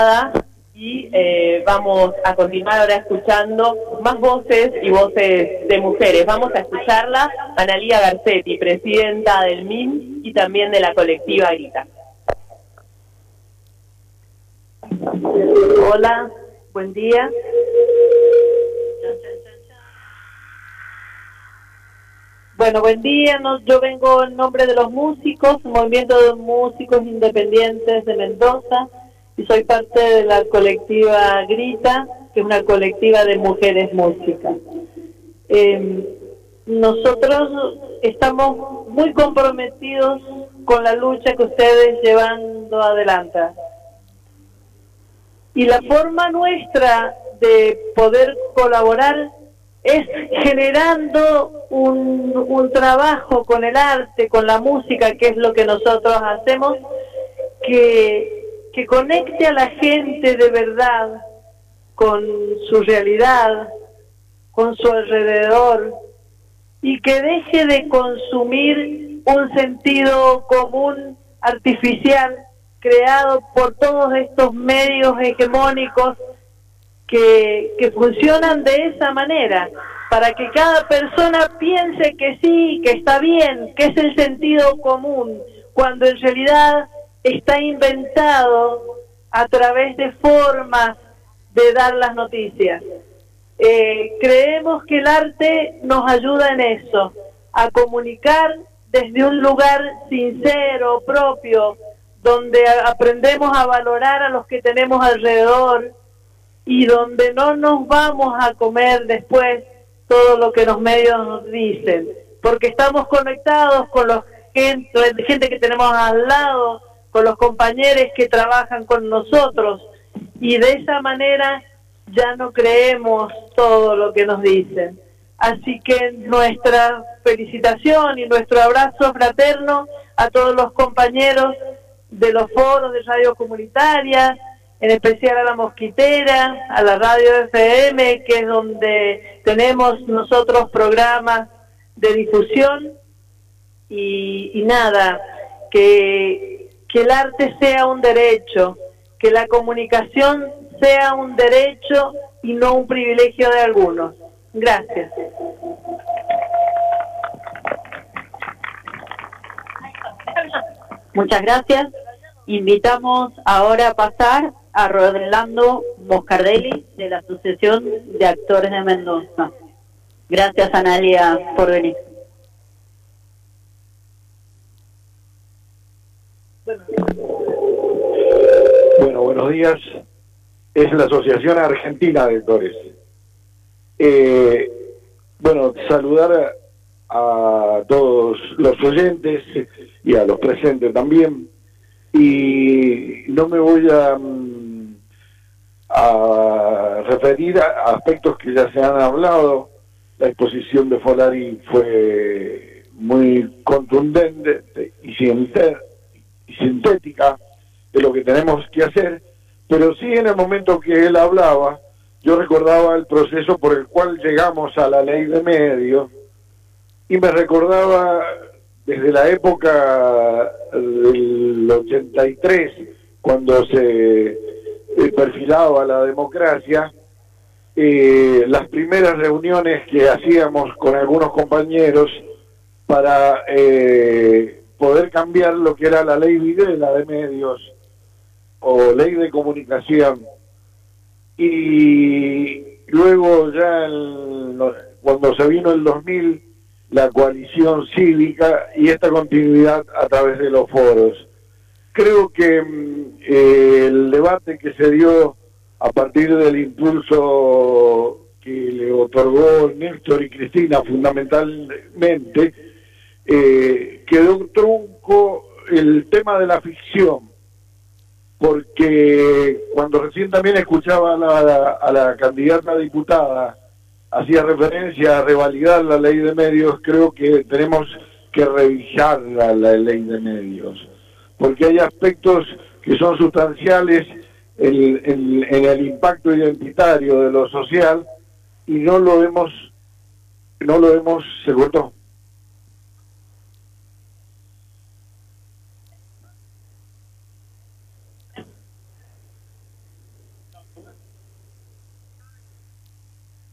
Y vamos a continuar ahora escuchando más voces y voces de mujeres. Vamos a escucharla Analía Garcetti, presidenta del MIN y también de la colectiva Grita. Hola, buen día. Bueno, buen día. Yo vengo en nombre de los músicos, Movimiento de Músicos Independientes de Mendoza, y soy parte de la colectiva Grita, que es una colectiva de mujeres músicas. Nosotros estamos muy comprometidos con la lucha que ustedes llevando adelante. Y la forma nuestra de poder colaborar es generando un trabajo con el arte, con la música, que es lo que nosotros hacemos, que conecte a la gente de verdad con su realidad, con su alrededor, y que deje de consumir un sentido común artificial creado por todos estos medios hegemónicos que funcionan de esa manera, para que cada persona piense que sí, que está bien, que es el sentido común, cuando en realidad está inventado a través de formas de dar las noticias. Creemos que el arte nos ayuda en eso, a comunicar desde un lugar sincero, propio, donde aprendemos a valorar a los que tenemos alrededor y donde no nos vamos a comer después todo lo que los medios nos dicen, porque estamos conectados con la gente que tenemos al lado, con los compañeros que trabajan con nosotros, y de esa manera ya no creemos todo lo que nos dicen. Así que nuestra felicitación y nuestro abrazo fraterno a todos los compañeros de los foros de radio comunitaria, en especial a la Mosquitera, a la radio FM, que es donde tenemos nosotros programas de difusión, y nada, que el arte sea un derecho, que la comunicación sea un derecho y no un privilegio de algunos. Gracias. Muchas gracias. Invitamos ahora a pasar a Rolando Moscardelli, de la Asociación de Actores de Mendoza. Gracias, Analia, por venir. Bueno, buenos días. Es la Asociación Argentina de Actores. Bueno, saludar a todos los oyentes y a los presentes también. Y no me voy a referir a aspectos que ya se han hablado. La exposición de Folari fue muy contundente y sintética de lo que tenemos que hacer, pero sí, en el momento que él hablaba, yo recordaba el proceso por el cual llegamos a la ley de medios, y me recordaba desde la época del 83, cuando se perfilaba la democracia, las primeras reuniones que hacíamos con algunos compañeros para poder cambiar lo que era la ley Videla de medios o ley de comunicación. Y luego ya cuando se vino el 2000, la coalición cívica y esta continuidad a través de los foros. Creo que el debate que se dio a partir del impulso que le otorgó Néstor y Cristina fundamentalmente, quedó trunco el tema de la ficción, porque cuando recién también escuchaba a la candidata a diputada, hacía referencia a revalidar la ley de medios. Creo que tenemos que revisar la ley de medios, porque hay aspectos que son sustanciales en el impacto identitario de lo social, y no lo hemos, se cortó.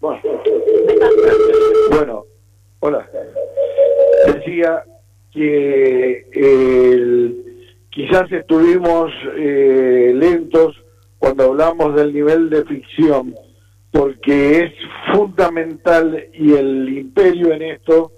Bueno, hola. Decía que quizás estuvimos lentos cuando hablamos del nivel de ficción, porque es fundamental y el imperio en esto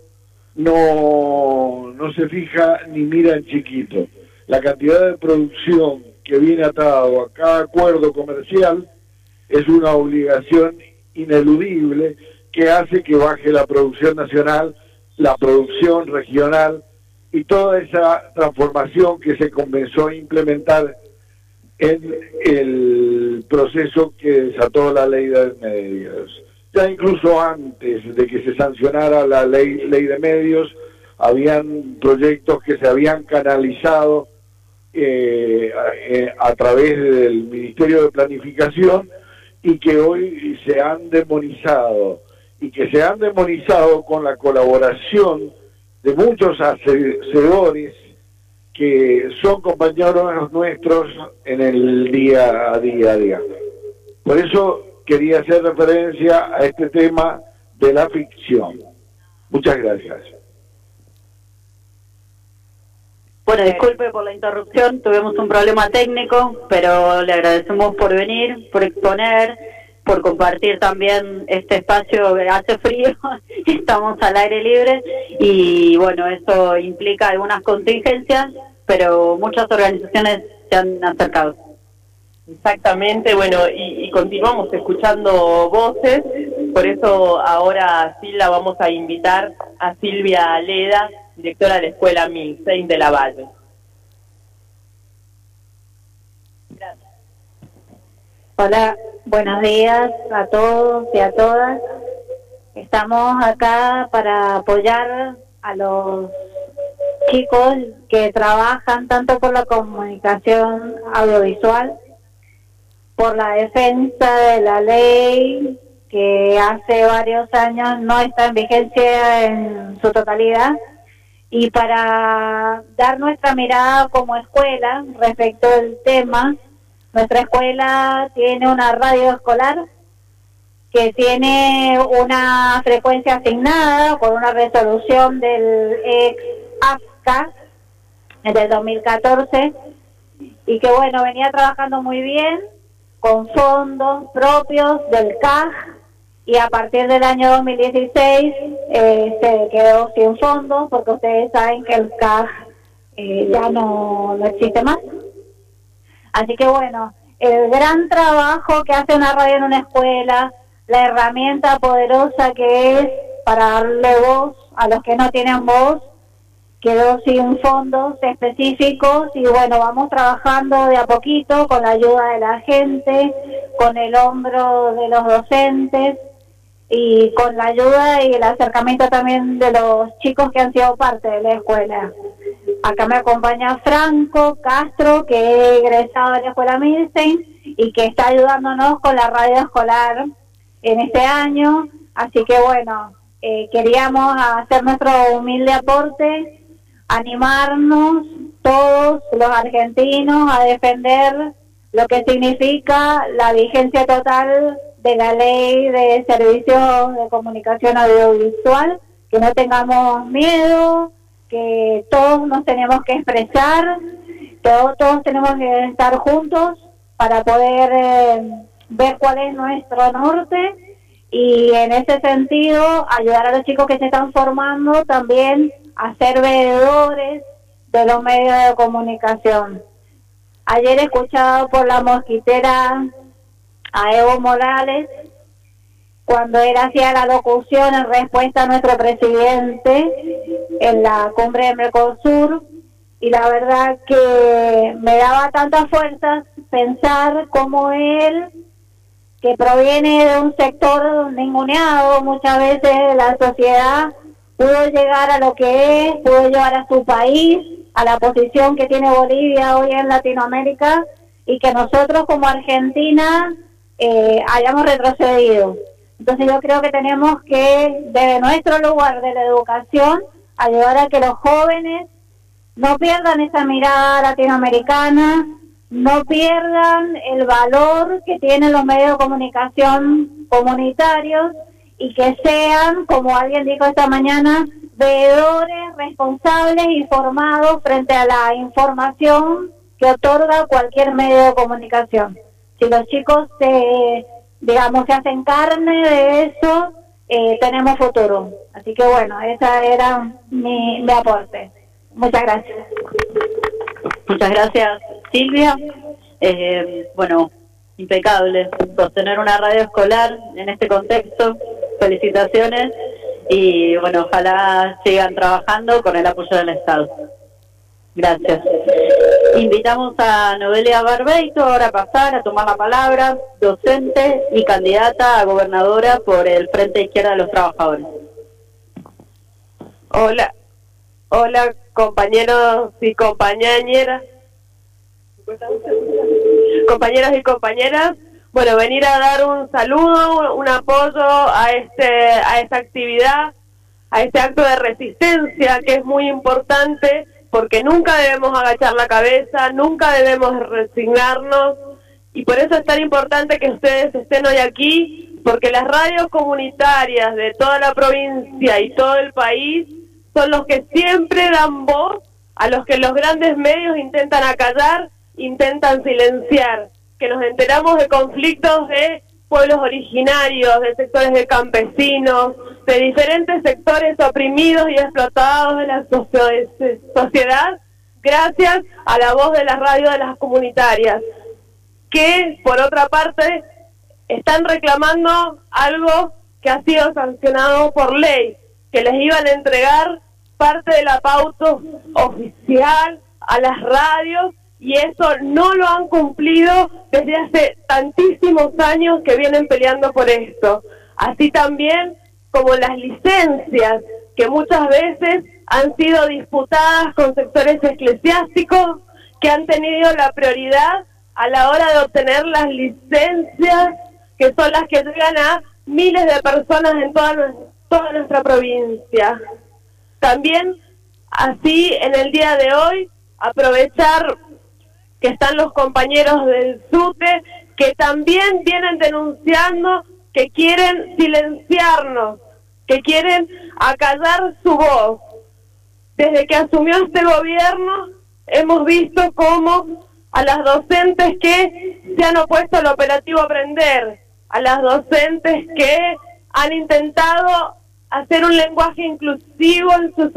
no se fija ni mira en chiquito. La cantidad de producción que viene atado a cada acuerdo comercial es una obligación ineludible que hace que baje la producción nacional, la producción regional y toda esa transformación que se comenzó a implementar en el proceso que desató la ley de medios. Ya incluso antes de que se sancionara la ley de medios, habían proyectos que se habían canalizado a través del Ministerio de Planificación y que hoy se han demonizado, y que se han demonizado con la colaboración de muchos hacedores que son compañeros nuestros en el día a día. Por eso quería hacer referencia a este tema de la ficción. Muchas gracias. Bueno, disculpe por la interrupción, tuvimos un problema técnico, pero le agradecemos por venir, por exponer, por compartir también este espacio. Hace frío, estamos al aire libre y bueno, eso implica algunas contingencias, pero muchas organizaciones se han acercado. Exactamente, bueno, y continuamos escuchando voces, por eso ahora sí la vamos a invitar a Silvia Leda, directora de la Escuela Milstein de la Valle. Gracias. Hola, buenos días a todos y a todas. Estamos acá para apoyar a los chicos que trabajan tanto por la comunicación audiovisual, por la defensa de la ley que hace varios años no está en vigencia en su totalidad, y para dar nuestra mirada como escuela respecto al tema. Nuestra escuela tiene una radio escolar que tiene una frecuencia asignada por una resolución del ex AFCA del 2014, y que bueno, venía trabajando muy bien con fondos propios del CAJ, y a partir del año 2016 se quedó sin fondos, porque ustedes saben que el CAJ ya no existe más. Así que bueno, el gran trabajo que hace una radio en una escuela, la herramienta poderosa que es para darle voz a los que no tienen voz, quedó sin fondos específicos, y bueno, vamos trabajando de a poquito con la ayuda de la gente, con el hombro de los docentes y con la ayuda y el acercamiento también de los chicos que han sido parte de la escuela. Acá me acompaña Franco Castro, que es egresado de la Escuela Milstein y que está ayudándonos con la radio escolar en este año. Así que bueno, queríamos hacer nuestro humilde aporte, animarnos todos los argentinos a defender lo que significa la vigencia total de la Ley de Servicios de Comunicación Audiovisual, que no tengamos miedo, que todos nos tenemos que expresar, todos tenemos que estar juntos para poder ver cuál es nuestro norte, y en ese sentido ayudar a los chicos que se están formando también a ser veedores de los medios de comunicación. Ayer he escuchado por la mosquitera a Evo Morales cuando él hacía la locución en respuesta a nuestro presidente en la cumbre de Mercosur, y la verdad que me daba tantas fuerzas pensar cómo él, que proviene de un sector ninguneado muchas veces de la sociedad, pudo llegar a lo que es, pudo llevar a su país a la posición que tiene Bolivia hoy en Latinoamérica, y que nosotros como Argentina hayamos retrocedido. Entonces yo creo que tenemos que, desde nuestro lugar de la educación, ayudar a que los jóvenes no pierdan esa mirada latinoamericana, no pierdan el valor que tienen los medios de comunicación comunitarios, y que sean, como alguien dijo esta mañana, veedores, responsables y formados frente a la información que otorga cualquier medio de comunicación. Si los chicos se hacen carne de eso, tenemos futuro. Así que bueno, esa era mi aporte. Muchas gracias. Muchas gracias, Silvia. Bueno, impecable sostener una radio escolar en este contexto. Felicitaciones y bueno, ojalá sigan trabajando con el apoyo del Estado. Gracias. Invitamos a Noelia Barbeito ahora a pasar a tomar la palabra, docente y candidata a gobernadora por el Frente Izquierda de los Trabajadores. Hola, compañeros y compañeras. Compañeros y compañeras, bueno, venir a dar un saludo, un apoyo a esta actividad, a este acto de resistencia que es muy importante, porque nunca debemos agachar la cabeza, nunca debemos resignarnos, y por eso es tan importante que ustedes estén hoy aquí, porque las radios comunitarias de toda la provincia y todo el país son los que siempre dan voz a los que los grandes medios intentan acallar, intentan silenciar, que nos enteramos de conflictos de pueblos originarios, de sectores de campesinos, de diferentes sectores oprimidos y explotados de la sociedad, gracias a la voz de las radios de las comunitarias, que por otra parte están reclamando algo que ha sido sancionado por ley, que les iban a entregar parte de la pauta oficial a las radios, y eso no lo han cumplido desde hace tantísimos años que vienen peleando por esto. Así también como las licencias, que muchas veces han sido disputadas con sectores eclesiásticos que han tenido la prioridad a la hora de obtener las licencias, que son las que llegan a miles de personas en toda nuestra provincia. También, así, en el día de hoy, aprovechar que están los compañeros del SUTE, que también vienen denunciando que quieren silenciarnos, que quieren acallar su voz. Desde que asumió este gobierno, hemos visto cómo a las docentes que se han opuesto al operativo Aprender, a las docentes que han intentado hacer un lenguaje inclusivo en sus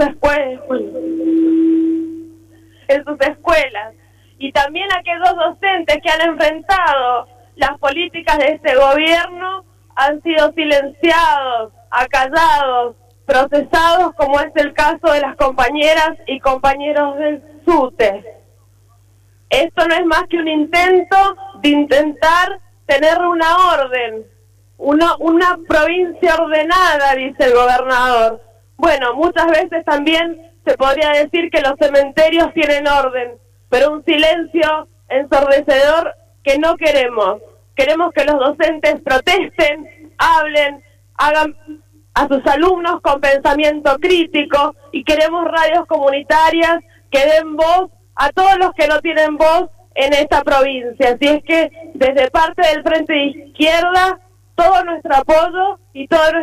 escuelas, y también a aquellos docentes que han enfrentado las políticas de este gobierno han sido silenciados, acallados, procesados, como es el caso de las compañeras y compañeros del SUTE. Esto no es más que un intento de intentar tener una orden, una provincia ordenada, dice el gobernador. Bueno, muchas veces también se podría decir que los cementerios tienen orden, pero un silencio ensordecedor que no queremos. Queremos que los docentes protesten, hablen, hagan a sus alumnos con pensamiento crítico, y queremos radios comunitarias que den voz a todos los que no tienen voz en esta provincia. Así es que desde parte del Frente de Izquierda, todo nuestro apoyo y todo nuestro